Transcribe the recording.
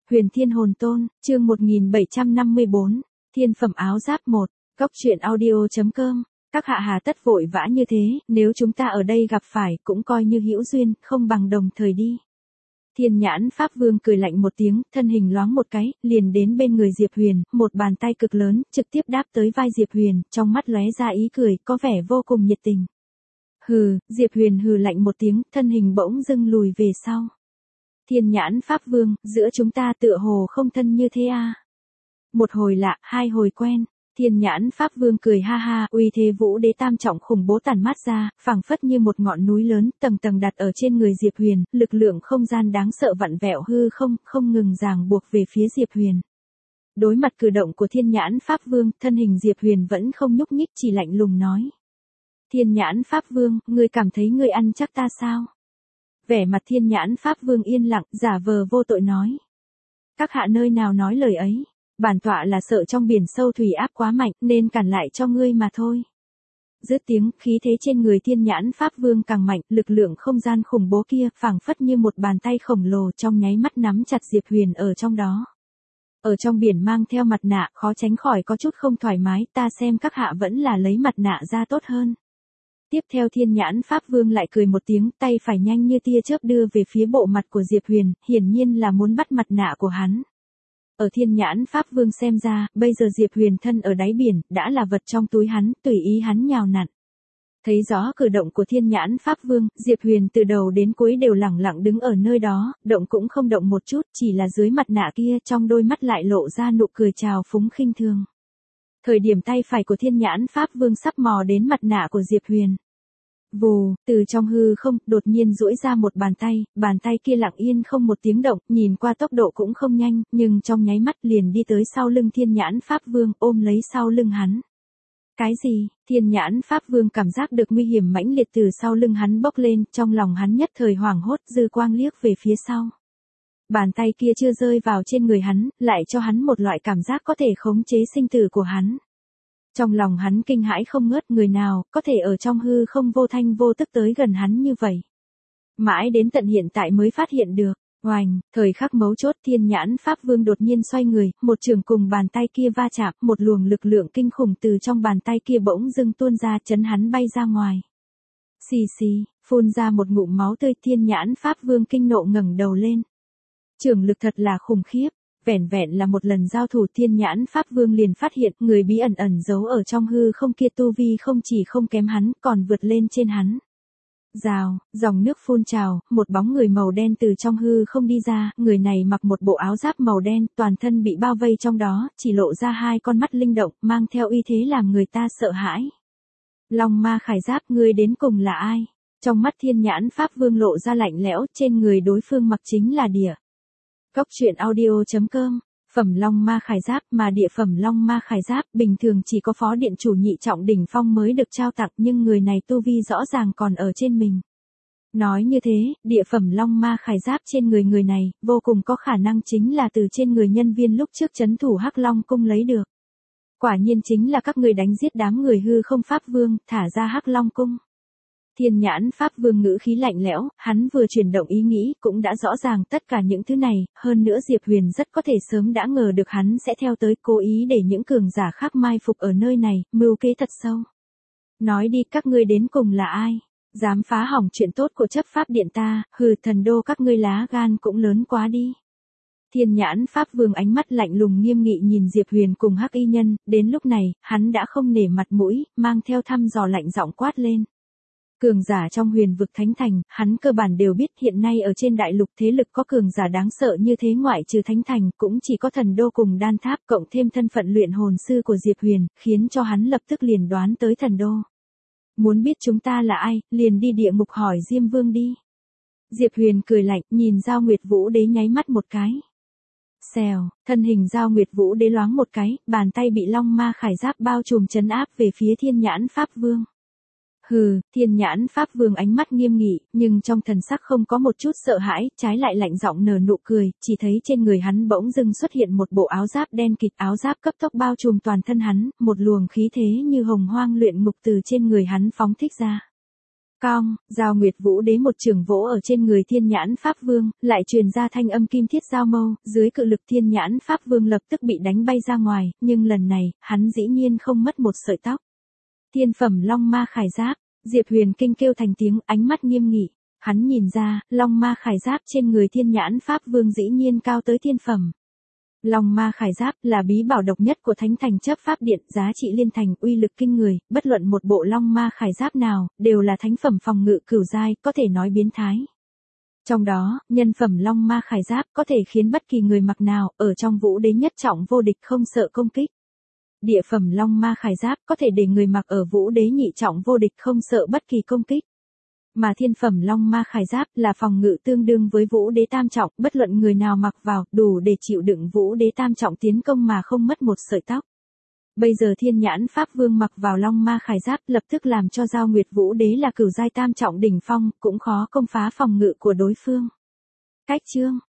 Huyền Thiên Hồn Tôn, chương 1754, Thiên Phẩm Áo Giáp 1, Góc truyện audio.com. Các hạ hà tất vội vã như thế, nếu chúng ta ở đây gặp phải cũng coi như hữu duyên, không bằng đồng thời đi. Thiên Nhãn Pháp Vương cười lạnh một tiếng, thân hình loáng một cái, liền đến bên người Diệp Huyền, một bàn tay cực lớn, trực tiếp đáp tới vai Diệp Huyền, trong mắt lóe ra ý cười, có vẻ vô cùng nhiệt tình. Hừ, Diệp Huyền hừ lạnh một tiếng, thân hình bỗng dưng lùi về sau. Thiên Nhãn Pháp Vương, giữa chúng ta tựa hồ không thân như thế à? Một hồi lạ, hai hồi quen. Thiên Nhãn Pháp Vương cười ha ha, uy thế vũ đế tam trọng khủng bố tản mát ra, phảng phất như một ngọn núi lớn, tầng tầng đặt ở trên người Diệp Huyền, lực lượng không gian đáng sợ vặn vẹo hư không ngừng ràng buộc về phía Diệp Huyền. Đối mặt cử động của Thiên Nhãn Pháp Vương, thân hình Diệp Huyền vẫn không nhúc nhích, chỉ lạnh lùng nói. Thiên Nhãn Pháp Vương, ngươi cảm thấy ngươi ăn chắc ta sao? Vẻ mặt Thiên Nhãn Pháp Vương yên lặng, giả vờ vô tội nói. Các hạ nơi nào nói lời ấy? Bản tọa là sợ trong biển sâu thủy áp quá mạnh, nên cản lại cho ngươi mà thôi. Dứt tiếng, khí thế trên người Thiên Nhãn Pháp Vương càng mạnh, lực lượng không gian khủng bố kia, phảng phất như một bàn tay khổng lồ trong nháy mắt nắm chặt Diệp Huyền ở trong đó. Ở trong biển mang theo mặt nạ, khó tránh khỏi có chút không thoải mái, ta xem các hạ vẫn là lấy mặt nạ ra tốt hơn. Tiếp theo Thiên Nhãn Pháp Vương lại cười một tiếng, tay phải nhanh như tia chớp đưa về phía bộ mặt của Diệp Huyền, hiển nhiên là muốn bắt mặt nạ của hắn. Ở Thiên Nhãn Pháp Vương xem ra, bây giờ Diệp Huyền thân ở đáy biển, đã là vật trong túi hắn, tùy ý hắn nhào nặn. Thấy rõ cử động của Thiên Nhãn Pháp Vương, Diệp Huyền từ đầu đến cuối đều lẳng lặng đứng ở nơi đó, động cũng không động một chút, chỉ là dưới mặt nạ kia trong đôi mắt lại lộ ra nụ cười trào phúng khinh thường. Thời điểm tay phải của Thiên Nhãn Pháp Vương sắp mò đến mặt nạ của Diệp Huyền. Vù, từ trong hư không, đột nhiên duỗi ra một bàn tay kia lặng yên không một tiếng động, nhìn qua tốc độ cũng không nhanh, nhưng trong nháy mắt liền đi tới sau lưng Thiên Nhãn Pháp Vương, ôm lấy sau lưng hắn. Cái gì? Thiên Nhãn Pháp Vương cảm giác được nguy hiểm mãnh liệt từ sau lưng hắn bốc lên, trong lòng hắn nhất thời hoảng hốt, dư quang liếc về phía sau. Bàn tay kia chưa rơi vào trên người hắn, lại cho hắn một loại cảm giác có thể khống chế sinh tử của hắn. Trong lòng hắn kinh hãi không ngớt, người nào có thể ở trong hư không vô thanh vô tức tới gần hắn như vậy. Mãi đến tận hiện tại mới phát hiện được. Oành, thời khắc mấu chốt Thiên Nhãn Pháp Vương đột nhiên xoay người, một trường cùng bàn tay kia va chạm, một luồng lực lượng kinh khủng từ trong bàn tay kia bỗng dưng tuôn ra, chấn hắn bay ra ngoài. Xì xì, phun ra một ngụm máu tươi, Thiên Nhãn Pháp Vương kinh nộ ngẩng đầu lên. Trường lực thật là khủng khiếp. Vẻn vẹn là một lần giao thủ, Thiên Nhãn Pháp Vương liền phát hiện người bí ẩn giấu ở trong hư không kia tu vi không chỉ không kém hắn, còn vượt lên trên hắn. Rào, dòng nước phun trào, một bóng người màu đen từ trong hư không đi ra, người này mặc một bộ áo giáp màu đen, toàn thân bị bao vây trong đó, chỉ lộ ra hai con mắt linh động, mang theo uy thế làm người ta sợ hãi. Long Ma Khải Giáp, ngươi đến cùng là ai? Trong mắt Thiên Nhãn Pháp Vương lộ ra lạnh lẽo, trên người đối phương mặc chính là địa. Góc truyện audio.com. Phẩm Long Ma Khải Giáp, mà địa phẩm Long Ma Khải Giáp bình thường chỉ có phó điện chủ nhị trọng đỉnh phong mới được trao tặng, nhưng người này tu vi rõ ràng còn ở trên mình. Nói như thế, địa phẩm Long Ma Khải Giáp trên người này, vô cùng có khả năng chính là từ trên người nhân viên lúc trước trấn thủ Hắc Long cung lấy được. Quả nhiên chính là các người đánh giết đám người hư không Pháp Vương, thả ra Hắc Long cung. Thiên Nhãn Pháp Vương ngữ khí lạnh lẽo, hắn vừa chuyển động ý nghĩ, cũng đã rõ ràng tất cả những thứ này, hơn nữa Diệp Huyền rất có thể sớm đã ngờ được hắn sẽ theo tới, cố ý để những cường giả khác mai phục ở nơi này, mưu kế thật sâu. Nói đi, các ngươi đến cùng là ai? Dám phá hỏng chuyện tốt của chấp pháp điện ta, hừ, thần đô các ngươi lá gan cũng lớn quá đi. Thiên Nhãn Pháp Vương ánh mắt lạnh lùng nghiêm nghị nhìn Diệp Huyền cùng Hắc Y Nhân, đến lúc này, hắn đã không nể mặt mũi, mang theo thăm dò lạnh giọng quát lên. Cường giả trong Huyền vực Thánh Thành, hắn cơ bản đều biết hiện nay ở trên đại lục thế lực có cường giả đáng sợ như thế, ngoại trừ Thánh Thành cũng chỉ có thần đô cùng đan tháp, cộng thêm thân phận luyện hồn sư của Diệp Huyền, khiến cho hắn lập tức liền đoán tới thần đô. Muốn biết chúng ta là ai, liền đi địa ngục hỏi Diêm Vương đi. Diệp Huyền cười lạnh, nhìn Giao Nguyệt Vũ Đế nháy mắt một cái. Xèo, thân hình Giao Nguyệt Vũ Đế loáng một cái, bàn tay bị Long Ma Khải Giáp bao trùm trấn áp về phía Thiên Nhãn Pháp Vương. Hừ, Thiên Nhãn Pháp Vương ánh mắt nghiêm nghị, nhưng trong thần sắc không có một chút sợ hãi, trái lại lạnh giọng nở nụ cười, chỉ thấy trên người hắn bỗng dưng xuất hiện một bộ áo giáp đen kịt, áo giáp cấp tốc bao trùm toàn thân hắn, một luồng khí thế như hồng hoang luyện ngục từ trên người hắn phóng thích ra. Cong, Giao Nguyệt Vũ Đế một trường vỗ ở trên người Thiên Nhãn Pháp Vương, lại truyền ra thanh âm kim thiết giao mâu, dưới cự lực Thiên Nhãn Pháp Vương lập tức bị đánh bay ra ngoài, nhưng lần này, hắn dĩ nhiên không mất một sợi tóc. Thiên phẩm Long Ma Khải Giáp, Diệp Huyền kinh kêu thành tiếng, ánh mắt nghiêm nghị. Hắn nhìn ra, Long Ma Khải Giáp trên người Thiên Nhãn Pháp Vương dĩ nhiên cao tới thiên phẩm. Long Ma Khải Giáp là bí bảo độc nhất của Thánh Thành Chấp Pháp Điện, giá trị liên thành, uy lực kinh người, bất luận một bộ Long Ma Khải Giáp nào, đều là thánh phẩm phòng ngự cửu giai, có thể nói biến thái. Trong đó, nhân phẩm Long Ma Khải Giáp có thể khiến bất kỳ người mặc nào, ở trong Vũ Đế nhất trọng vô địch không sợ công kích. Địa phẩm Long Ma Khải Giáp có thể để người mặc ở Vũ Đế nhị trọng vô địch không sợ bất kỳ công kích. Mà thiên phẩm Long Ma Khải Giáp là phòng ngự tương đương với Vũ Đế tam trọng, bất luận người nào mặc vào, đủ để chịu đựng Vũ Đế tam trọng tiến công mà không mất một sợi tóc. Bây giờ Thiên Nhãn Pháp Vương mặc vào Long Ma Khải Giáp lập tức làm cho Giao Nguyệt Vũ Đế là cửu giai tam trọng đỉnh phong, cũng khó công phá phòng ngự của đối phương. Cách chương